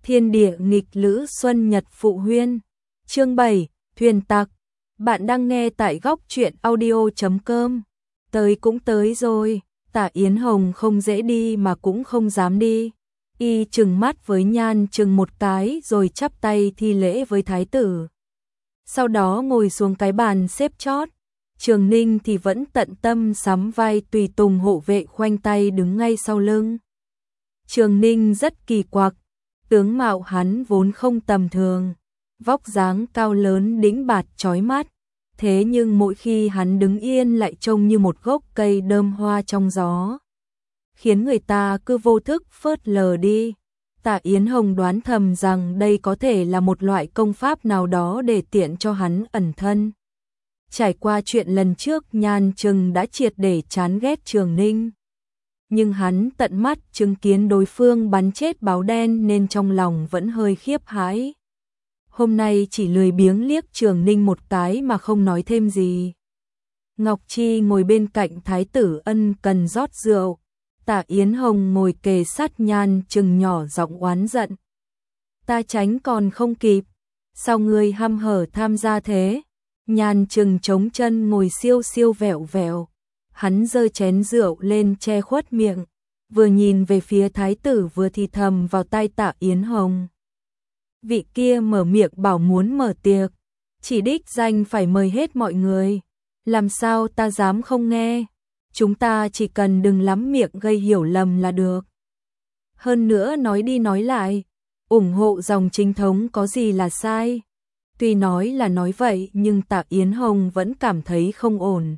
Thiên địa nghịch lữ xuân nhật phụ huyên. Chương 7, thuyền tặc. Bạn đang nghe tại góc truyện audio.com. Tới cũng tới rồi, Tạ Yến Hồng không dễ đi mà cũng không dám đi. Y trừng mắt với Nhan Trừng một cái rồi chắp tay thi lễ với thái tử. Sau đó ngồi xuống cái bàn xếp chót. Trường Ninh thì vẫn tận tâm sắm vai tùy tùng hộ vệ khoanh tay đứng ngay sau lưng. Trường Ninh rất kỳ quặc, tướng mạo hắn vốn không tầm thường, vóc dáng cao lớn đĩnh bạt chói mắt, thế nhưng mỗi khi hắn đứng yên lại trông như một gốc cây đơm hoa trong gió, khiến người ta cứ vô thức phớt lờ đi. Tạ Yến Hồng đoán thầm rằng đây có thể là một loại công pháp nào đó để tiện cho hắn ẩn thân. Trải qua chuyện lần trước, Nhan Trừng đã triệt để chán ghét Trường Ninh. Nhưng hắn tận mắt chứng kiến đối phương bắn chết báo đen nên trong lòng vẫn hơi khiếp hãi. Hôm nay chỉ lười biếng liếc Trường Ninh một cái mà không nói thêm gì. Ngọc Chi ngồi bên cạnh Thái tử ân cần rót rượu. Tạ Yến Hồng ngồi kề sát Nhan Trừng nhỏ giọng oán giận. Ta tránh còn không kịp, sao ngươi hăm hở tham gia thế? Nhan Trừng chống chân ngồi siêu siêu vẹo vẹo. Hắn giơ chén rượu lên che khuất miệng, vừa nhìn về phía thái tử vừa thì thầm vào tai Tạ Yến Hồng. Vị kia mở miệng bảo muốn mở tiệc, chỉ đích danh phải mời hết mọi người, làm sao ta dám không nghe, chúng ta chỉ cần đừng lắm miệng gây hiểu lầm là được. Hơn nữa nói đi nói lại, ủng hộ dòng chính thống có gì là sai. Tuy nói là nói vậy nhưng Tạ Yến Hồng vẫn cảm thấy không ổn.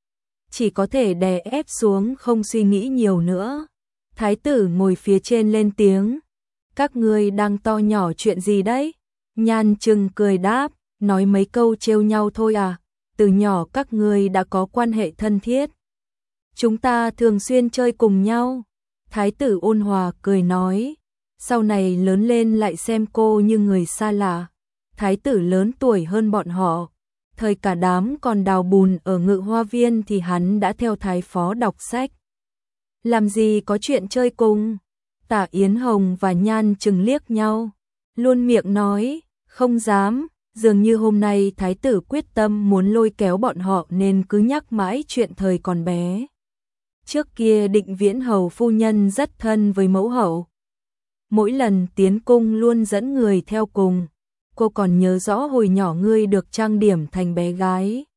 Chỉ có thể đè ép xuống không suy nghĩ nhiều nữa. Thái tử ngồi phía trên lên tiếng. Các ngươi đang to nhỏ chuyện gì đấy? Nhan Trừng cười đáp, nói mấy câu trêu nhau thôi à, từ nhỏ các ngươi đã có quan hệ thân thiết. Chúng ta thường xuyên chơi cùng nhau. Thái tử ôn hòa cười nói, sau này lớn lên lại xem cô như người xa lạ. Thái tử lớn tuổi hơn bọn họ. Thời cả đám còn đào bùn ở Ngự Hoa Viên thì hắn đã theo thái phó đọc sách. Làm gì có chuyện chơi cùng. Tạ Yến Hồng và Nhan Trừng liếc nhau, luôn miệng nói, không dám, dường như hôm nay thái tử quyết tâm muốn lôi kéo bọn họ nên cứ nhắc mãi chuyện thời còn bé. Trước kia Định Viễn hầu phu nhân rất thân với mẫu hậu. Mỗi lần tiến cung luôn dẫn người theo cùng. Cô còn nhớ rõ hồi nhỏ ngươi được trang điểm thành bé gái.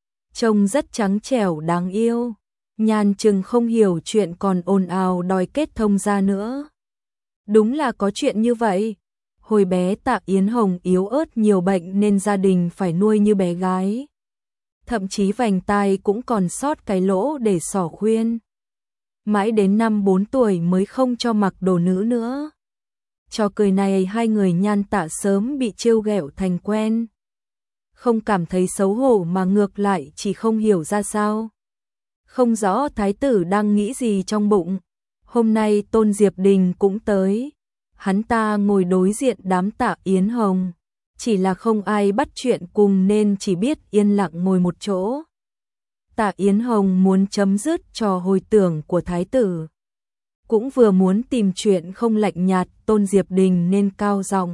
Trông rất trắng trẻo đáng yêu. Nhan Trừng không hiểu chuyện còn ồn ào đòi kết thông ra nữa. Đúng là có chuyện như vậy. Hồi bé Tạ Yến Hồng yếu ớt nhiều bệnh nên gia đình phải nuôi như bé gái. Thậm chí vành tai cũng còn sót cái lỗ để xỏ khuyên. Mãi đến năm 4 tuổi mới không cho mặc đồ nữ nữa. Trò cười này hai người Nhan Tạ sớm bị trêu ghẹo thành quen. Không cảm thấy xấu hổ mà ngược lại chỉ không hiểu ra sao. Không rõ thái tử đang nghĩ gì trong bụng. Hôm nay Tôn Diệp Đình cũng tới. Hắn ta ngồi đối diện đám Tạ Yến Hồng. Chỉ là không ai bắt chuyện cùng nên chỉ biết yên lặng ngồi một chỗ. Tạ Yến Hồng muốn chấm dứt trò hồi tưởng của thái tử. Cũng vừa muốn tìm chuyện không lạnh nhạt Tôn Diệp Đình nên cao giọng.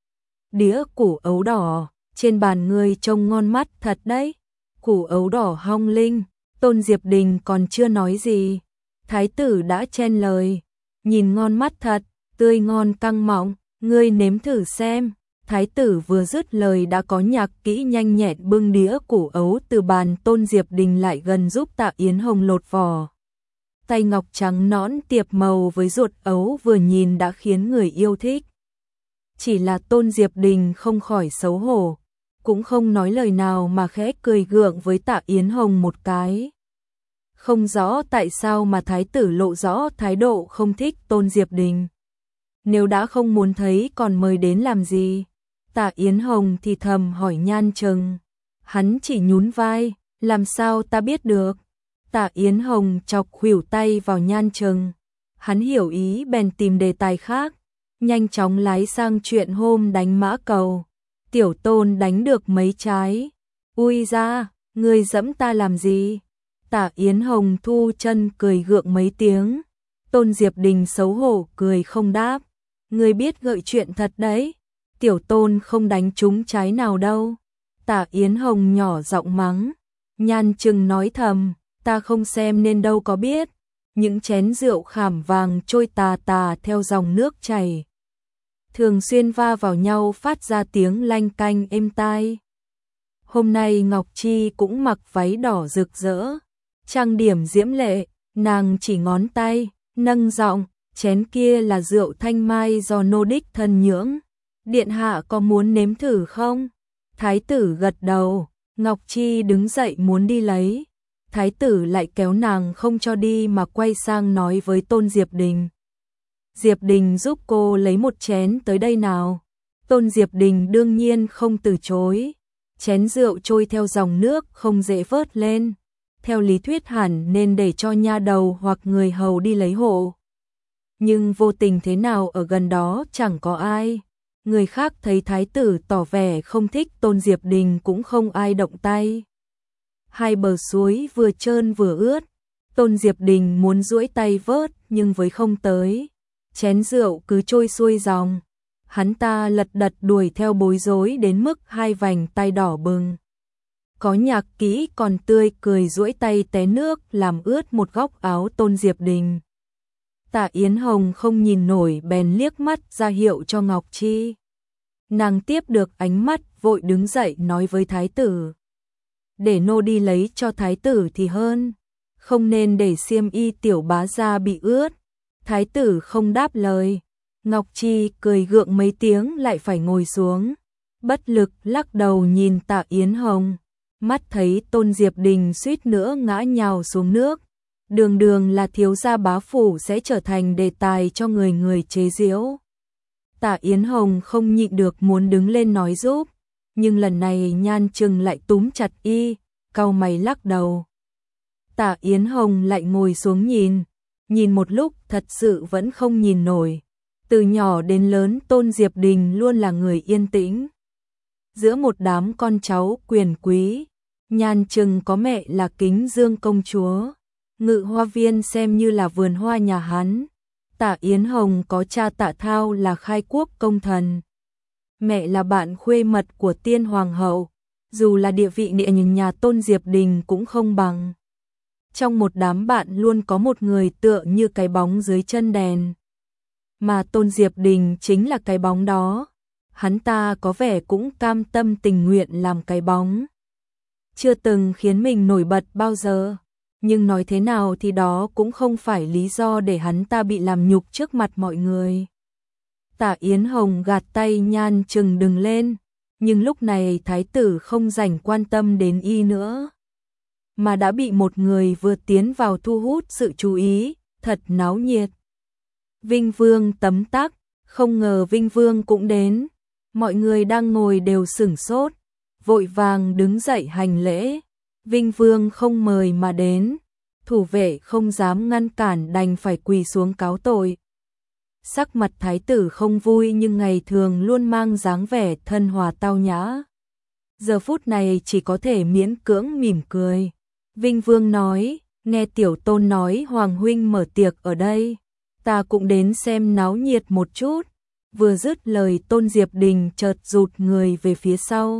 Đĩa củ ấu đỏ, trên bàn ngươi trông ngon mắt thật đấy. Củ ấu đỏ hong linh, Tôn Diệp Đình còn chưa nói gì. Thái tử đã chen lời, nhìn ngon mắt thật, tươi ngon căng mọng, ngươi nếm thử xem. Thái tử vừa dứt lời đã có nhạc kỹ nhanh nhẹn bưng đĩa củ ấu từ bàn Tôn Diệp Đình lại gần giúp Tạ Yến Hồng lột vỏ. Tay ngọc trắng nõn tiệp màu với ruột ấu vừa nhìn đã khiến người yêu thích. Chỉ là Tôn Diệp Đình không khỏi xấu hổ, cũng không nói lời nào mà khẽ cười gượng với Tạ Yến Hồng một cái. Không rõ tại sao mà thái tử lộ rõ thái độ không thích Tôn Diệp Đình. Nếu đã không muốn thấy còn mời đến làm gì? Tạ Yến Hồng thì thầm hỏi Nhan Trừng. Hắn chỉ nhún vai, làm sao ta biết được? Tạ Yến Hồng chọc khuỷu tay vào Nhan Trừng. Hắn hiểu ý bèn tìm đề tài khác, nhanh chóng lái sang chuyện hôm đánh mã cầu. Tiểu Tôn đánh được mấy trái. Ui ra, ngươi giẫm ta làm gì? Tạ Yến Hồng thu chân cười gượng mấy tiếng. Tôn Diệp Đình xấu hổ cười không đáp. Ngươi biết gợi chuyện thật đấy, tiểu tôn không đánh trúng trái nào đâu. Tả Yến Hồng nhỏ giọng mắng, Nhan Trừng nói thầm, ta không xem nên đâu có biết. Những chén rượu khảm vàng trôi tà tà theo dòng nước chảy, thường xuyên va vào nhau phát ra tiếng lanh canh êm tai. Hôm nay Ngọc Chi cũng mặc váy đỏ rực rỡ, trang điểm diễm lệ, nàng chỉ ngón tay, nâng giọng, chén kia là rượu thanh mai do nô đích thân nhưỡng. Điện hạ có muốn nếm thử không? Thái tử gật đầu, Ngọc Chi đứng dậy muốn đi lấy. Thái tử lại kéo nàng không cho đi mà quay sang nói với Tôn Diệp Đình. Diệp Đình giúp cô lấy một chén tới đây nào. Tôn Diệp Đình đương nhiên không từ chối. Chén rượu trôi theo dòng nước không dễ vớt lên. Theo lý thuyết hẳn nên để cho nha đầu hoặc người hầu đi lấy hộ. Nhưng vô tình thế nào ở gần đó chẳng có ai. Người khác thấy thái tử tỏ vẻ không thích Tôn Diệp Đình cũng không ai động tay. Hai bờ suối vừa trơn vừa ướt. Tôn Diệp Đình muốn duỗi tay vớt nhưng với không tới. Chén rượu cứ trôi xuôi dòng. Hắn ta lật đật đuổi theo bối rối đến mức hai vành tay đỏ bừng. Có nhạc kỹ còn tươi cười duỗi tay té nước làm ướt một góc áo Tôn Diệp Đình. Tạ Yến Hồng không nhìn nổi bèn liếc mắt ra hiệu cho Ngọc Chi. Nàng tiếp được ánh mắt vội đứng dậy nói với thái tử. Để nô đi lấy cho thái tử thì hơn. Không nên để xiêm y tiểu bá gia bị ướt. Thái tử không đáp lời. Ngọc Chi cười gượng mấy tiếng lại phải ngồi xuống. Bất lực lắc đầu nhìn Tạ Yến Hồng. Mắt thấy Tôn Diệp Đình suýt nữa ngã nhào xuống nước. Đường đường là thiếu gia bá phủ sẽ trở thành đề tài cho người người chế giễu. Tạ Yến Hồng không nhịn được muốn đứng lên nói giúp. Nhưng lần này Nhan Trừng lại túm chặt y, cau mày lắc đầu. Tạ Yến Hồng lại ngồi xuống nhìn một lúc thật sự vẫn không nhìn nổi. Từ nhỏ đến lớn Tôn Diệp Đình luôn là người yên tĩnh. Giữa một đám con cháu quyền quý, Nhan Trừng có mẹ là Kính Dương công chúa. Ngự hoa viên xem như là vườn hoa nhà hắn. Tạ Yến Hồng có cha Tạ Thao là khai quốc công thần. Mẹ là bạn khuê mật của tiên hoàng hậu. Dù là địa vị địa nhìn nhà Tôn Diệp Đình cũng không bằng. Trong một đám bạn luôn có một người tựa như cái bóng dưới chân đèn. Mà Tôn Diệp Đình chính là cái bóng đó. Hắn ta có vẻ cũng cam tâm tình nguyện làm cái bóng. Chưa từng khiến mình nổi bật bao giờ. Nhưng nói thế nào thì đó cũng không phải lý do để hắn ta bị làm nhục trước mặt mọi người. Tạ Yến Hồng gạt tay Nhan Trừng đừng lên. Nhưng lúc này thái tử không rảnh quan tâm đến y nữa. Mà đã bị một người vừa tiến vào thu hút sự chú ý, thật náo nhiệt. Vinh Vương tấm tắc, không ngờ Vinh Vương cũng đến. Mọi người đang ngồi đều sửng sốt, vội vàng đứng dậy hành lễ. Vinh Vương không mời mà đến, thủ vệ không dám ngăn cản đành phải quỳ xuống cáo tội. Sắc mặt thái tử không vui nhưng ngày thường luôn mang dáng vẻ thân hòa tao nhã. Giờ phút này chỉ có thể miễn cưỡng mỉm cười. Vinh Vương nói, nghe tiểu tôn nói Hoàng huynh mở tiệc ở đây, ta cũng đến xem náo nhiệt một chút. Vừa dứt lời Tôn Diệp Đình chợt rụt người về phía sau.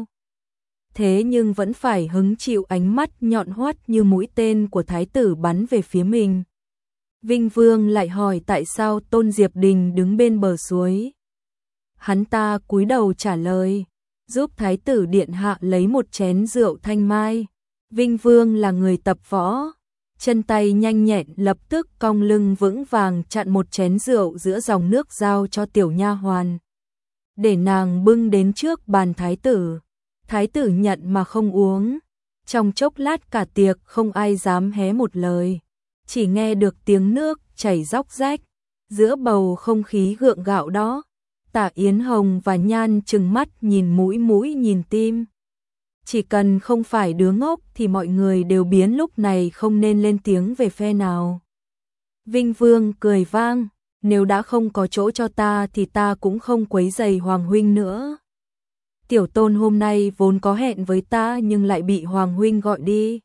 Thế nhưng vẫn phải hứng chịu ánh mắt nhọn hoắt như mũi tên của thái tử bắn về phía mình. Vinh Vương lại hỏi tại sao Tôn Diệp Đình đứng bên bờ suối. Hắn ta cúi đầu trả lời, giúp thái tử điện hạ lấy một chén rượu thanh mai. Vinh Vương là người tập võ, chân tay nhanh nhẹn lập tức cong lưng vững vàng chặn một chén rượu giữa dòng nước giao cho tiểu nha hoàn. Để nàng bưng đến trước bàn thái tử. Thái tử nhận mà không uống. Trong chốc lát cả tiệc không ai dám hé một lời. Chỉ nghe được tiếng nước chảy róc rách. Giữa bầu không khí gượng gạo đó, Tạ Yến Hồng và Nhan Trừng mắt nhìn mũi nhìn tim. Chỉ cần không phải đứa ngốc thì mọi người đều biến lúc này không nên lên tiếng về phe nào. Vinh Vương cười vang, nếu đã không có chỗ cho ta thì ta cũng không quấy rầy Hoàng huynh nữa. Tiểu tôn hôm nay vốn có hẹn với ta nhưng lại bị Hoàng huynh gọi đi.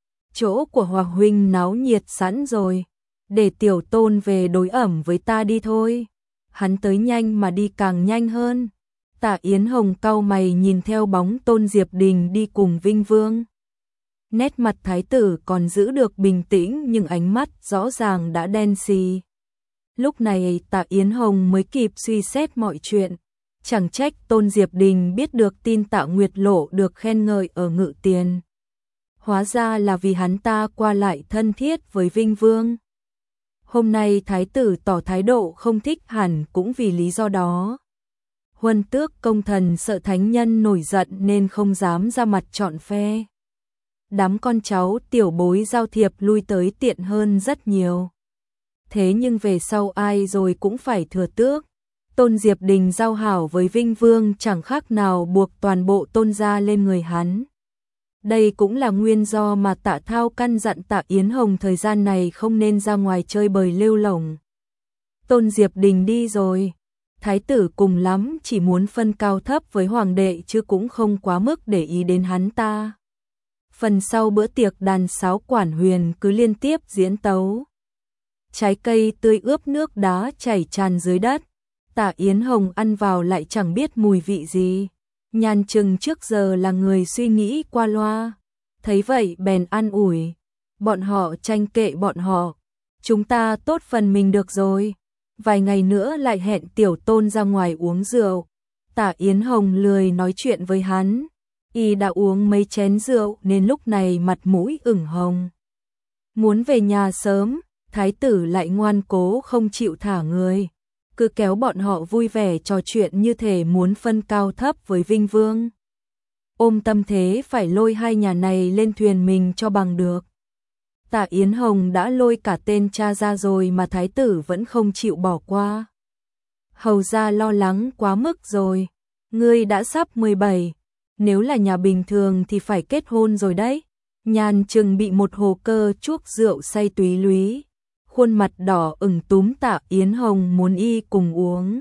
Chỗ của Hoàng huynh náo nhiệt sẵn rồi, để tiểu tôn về đối ẩm với ta đi thôi. hắn tới nhanh mà đi càng nhanh hơn. Tạ Yến Hồng cau mày nhìn theo bóng Tôn Diệp Đình đi cùng Vinh Vương. Nét mặt thái tử còn giữ được bình tĩnh nhưng ánh mắt rõ ràng đã đen xì. Lúc này Tạ Yến Hồng mới kịp suy xét mọi chuyện. Chẳng trách Tôn Diệp Đình biết được tin Tạ Nguyệt Lộ được khen ngợi ở Ngự Tiền. Hóa ra là vì hắn ta qua lại thân thiết với Vinh Vương. Hôm nay thái tử tỏ thái độ không thích hẳn cũng vì lý do đó. Huân Tước công thần sợ thánh nhân nổi giận nên không dám ra mặt chọn phe. Đám con cháu tiểu bối giao thiệp lui tới tiện hơn rất nhiều. Thế nhưng về sau ai rồi cũng phải thừa tước. Tôn Diệp Đình giao hảo với Vinh Vương chẳng khác nào buộc toàn bộ Tôn gia lên người hắn. Đây cũng là nguyên do mà Tạ Thao căn dặn Tạ Yến Hồng thời gian này không nên ra ngoài chơi bời lêu lổng. Tôn Diệp Đình đi rồi. Thái tử cùng lắm chỉ muốn phân cao thấp với hoàng đệ chứ cũng không quá mức để ý đến hắn ta. Phần sau bữa tiệc đàn sáo quản huyền cứ liên tiếp diễn tấu. Trái cây tươi ướp nước đá chảy tràn dưới đất. Tạ Yến Hồng ăn vào lại chẳng biết mùi vị gì. Nhan Trừng trước giờ là người suy nghĩ qua loa. Thấy vậy bèn an ủi. Bọn họ tranh kệ bọn họ. Chúng ta tốt phần mình được rồi. Vài ngày nữa lại hẹn Tiểu Tôn ra ngoài uống rượu. Tạ Yến Hồng lười nói chuyện với hắn. Y đã uống mấy chén rượu nên lúc này mặt mũi ửng hồng. Muốn về nhà sớm, thái tử lại ngoan cố không chịu thả người. Cứ kéo bọn họ vui vẻ trò chuyện như thể muốn phân cao thấp với Vinh Vương. Ôm tâm thế phải lôi hai nhà này lên thuyền mình cho bằng được. Tạ Yến Hồng đã lôi cả tên cha ra rồi mà thái tử vẫn không chịu bỏ qua. Hầu ra lo lắng quá mức rồi. Ngươi đã sắp 17, nếu là nhà bình thường thì phải kết hôn rồi đấy. Nhan Trừng bị một hồ cơ chuốc rượu say túy lúy. Khuôn mặt đỏ ửng túm Tạ Yến Hồng muốn y cùng uống.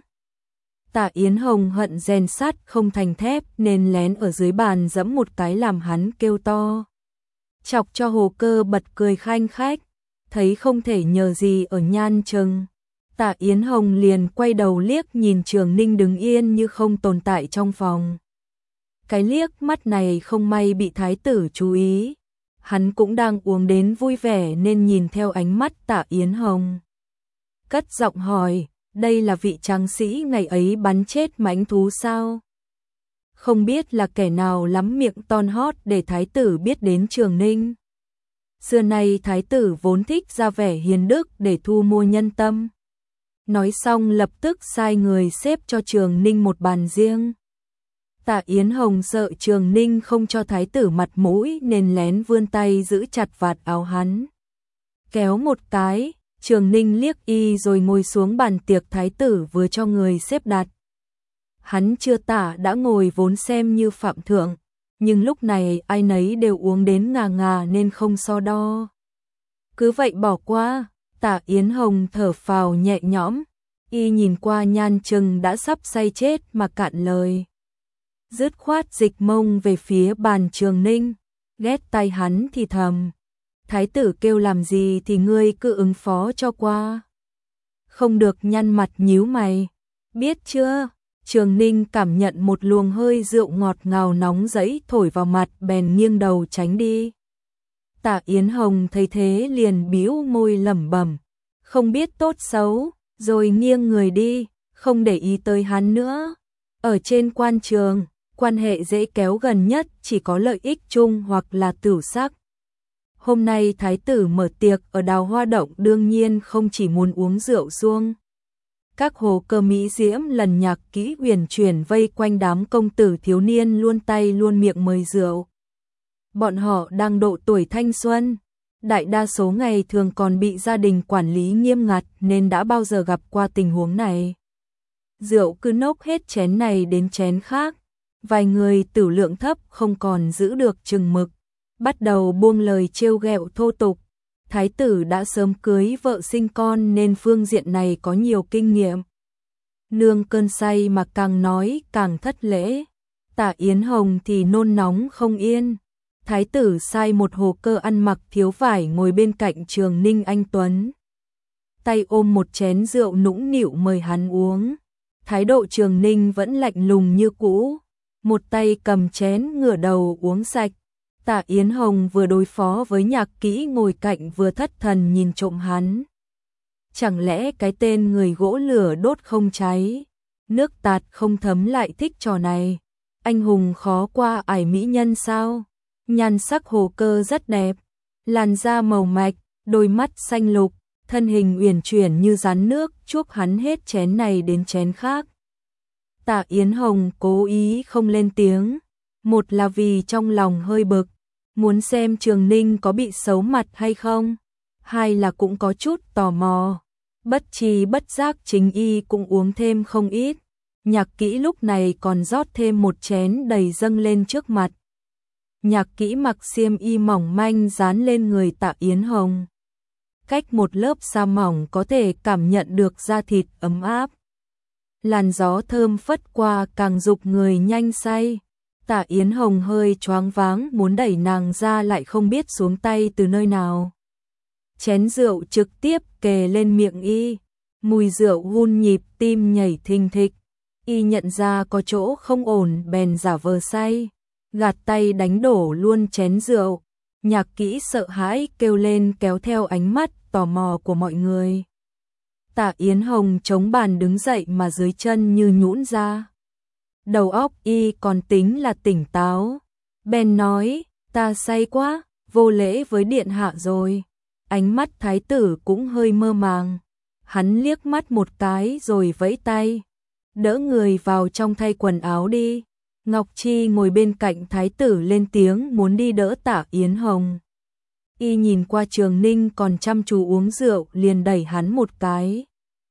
Tạ Yến Hồng hận rèn sắt không thành thép nên lén ở dưới bàn giẫm một cái làm hắn kêu to. Chọc cho hồ cơ bật cười khanh khách, thấy không thể nhờ gì ở Nhan Trừng. Tạ Yến Hồng liền quay đầu liếc nhìn Trường Ninh đứng yên như không tồn tại trong phòng. Cái liếc mắt này không may bị thái tử chú ý. Hắn cũng đang uống đến vui vẻ nên nhìn theo ánh mắt Tạ Yến Hồng. Cất giọng hỏi, đây là vị tráng sĩ ngày ấy bắn chết mãnh thú sao? Không biết là kẻ nào lắm miệng ton hót để thái tử biết đến Trường Ninh. Xưa nay thái tử vốn thích ra vẻ hiền đức để thu mua nhân tâm. Nói xong lập tức sai người xếp cho Trường Ninh một bàn riêng. Tạ Yến Hồng sợ Trường Ninh không cho thái tử mặt mũi nên lén vươn tay giữ chặt vạt áo hắn. Kéo một cái, Trường Ninh liếc y rồi ngồi xuống bàn tiệc thái tử vừa cho người xếp đặt. Hắn chưa tả đã ngồi vốn xem như phạm thượng, nhưng lúc này ai nấy đều uống đến ngà ngà nên không so đo. Cứ vậy bỏ qua, Tạ Yến Hồng thở phào nhẹ nhõm, y nhìn qua Nhan Trừng đã sắp say chết mà cạn lời. Dứt khoát dịch mông về phía bàn Trường Ninh, ghét tay hắn thì thầm. Thái tử kêu làm gì thì ngươi cứ ứng phó cho qua. Không được nhăn mặt nhíu mày. Biết chưa? Trường Ninh cảm nhận một luồng hơi rượu ngọt ngào nóng rẫy thổi vào mặt bèn nghiêng đầu tránh đi. Tạ Yến Hồng thấy thế liền bĩu môi lẩm bẩm, không biết tốt xấu, rồi nghiêng người đi, không để ý tới hắn nữa. Ở trên quan trường, quan hệ dễ kéo gần nhất chỉ có lợi ích chung hoặc là tửu sắc. Hôm nay thái tử mở tiệc ở Đào Hoa Động đương nhiên không chỉ muốn uống rượu suông. Các hồ cơ mỹ diễm lần nhạc kỹ huyền chuyển vây quanh đám công tử thiếu niên luôn tay luôn miệng mời rượu. Bọn họ đang độ tuổi thanh xuân, đại đa số ngày thường còn bị gia đình quản lý nghiêm ngặt nên đã bao giờ gặp qua tình huống này. Rượu cứ nốc hết chén này đến chén khác, vài người tửu lượng thấp không còn giữ được chừng mực, bắt đầu buông lời trêu ghẹo thô tục. Thái tử đã sớm cưới vợ sinh con nên phương diện này có nhiều kinh nghiệm. Nương cơn say mà càng nói càng thất lễ. Tạ Yến Hồng thì nôn nóng không yên. Thái tử sai một hồ cơ ăn mặc thiếu vải ngồi bên cạnh Trường Ninh anh tuấn. tay ôm một chén rượu nũng nịu mời hắn uống. Thái độ Trường Ninh vẫn lạnh lùng như cũ, một tay cầm chén ngửa đầu uống sạch. Tạ Yến Hồng vừa đối phó với Nhạc Kỹ ngồi cạnh vừa thất thần nhìn trộm hắn. Chẳng lẽ cái tên người gỗ lửa đốt không cháy, nước tạt không thấm lại thích trò này? Anh hùng khó qua ải mỹ nhân sao? Nhan sắc Hồ Cơ rất đẹp, làn da màu mạch, đôi mắt xanh lục, thân hình uyển chuyển như rắn nước, chuốc hắn hết chén này đến chén khác. Tạ Yến Hồng cố ý không lên tiếng, một là vì trong lòng hơi bực, muốn xem Trường Ninh có bị xấu mặt hay không, hai là cũng có chút tò mò. Bất tri bất giác chính y cũng uống thêm không ít. Nhạc Kỹ lúc này còn rót thêm một chén đầy dâng lên trước mặt. Nhạc Kỹ mặc xiêm y mỏng manh dán lên người Tạ Yến Hồng. Cách một lớp da mỏng có thể cảm nhận được da thịt ấm áp. Làn gió thơm phất qua càng dục người nhanh say. Tạ Yến Hồng hơi choáng váng muốn đẩy nàng ra lại không biết xuống tay từ nơi nào. Chén rượu trực tiếp kề lên miệng y, mùi rượu hun nhịp tim nhảy thình thịch. Y nhận ra có chỗ không ổn bèn giả vờ say, gạt tay đánh đổ luôn chén rượu. Nhạc Kỹ sợ hãi kêu lên kéo theo ánh mắt tò mò của mọi người. Tạ Yến Hồng chống bàn đứng dậy mà dưới chân như nhũn ra. Đầu óc y còn tính là tỉnh táo, bèn nói, ta say quá, vô lễ với điện hạ rồi. Ánh mắt thái tử cũng hơi mơ màng. Hắn liếc mắt một cái rồi vẫy tay, đỡ người vào trong thay quần áo đi. Ngọc Chi ngồi bên cạnh thái tử lên tiếng muốn đi đỡ Tạ Yến Hồng. Y nhìn qua Trường Ninh còn chăm chú uống rượu liền đẩy hắn một cái.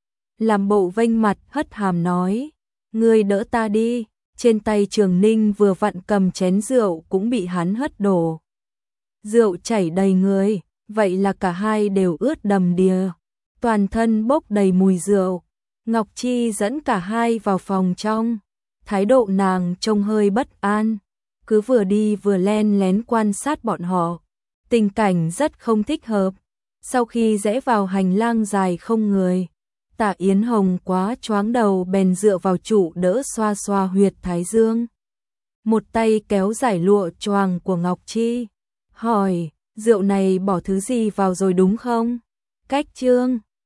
Làm bộ vênh mặt hất hàm nói, ngươi đỡ ta đi. Trên tay Trường Ninh vừa vặn cầm chén rượu cũng bị hắn hất đổ. Rượu chảy đầy người, vậy là cả hai đều ướt đầm đìa, toàn thân bốc đầy mùi rượu. Ngọc Chi dẫn cả hai vào phòng trong, thái độ nàng trông hơi bất an, cứ vừa đi vừa len lén quan sát bọn họ, tình cảnh rất không thích hợp. Sau khi rẽ vào hành lang dài không người, Tạ Yến Hồng quá choáng đầu bèn dựa vào trụ đỡ xoa xoa huyệt thái dương. Một tay kéo giải lụa choàng của Ngọc Chi, hỏi, rượu này bỏ thứ gì vào rồi đúng không? Cách chương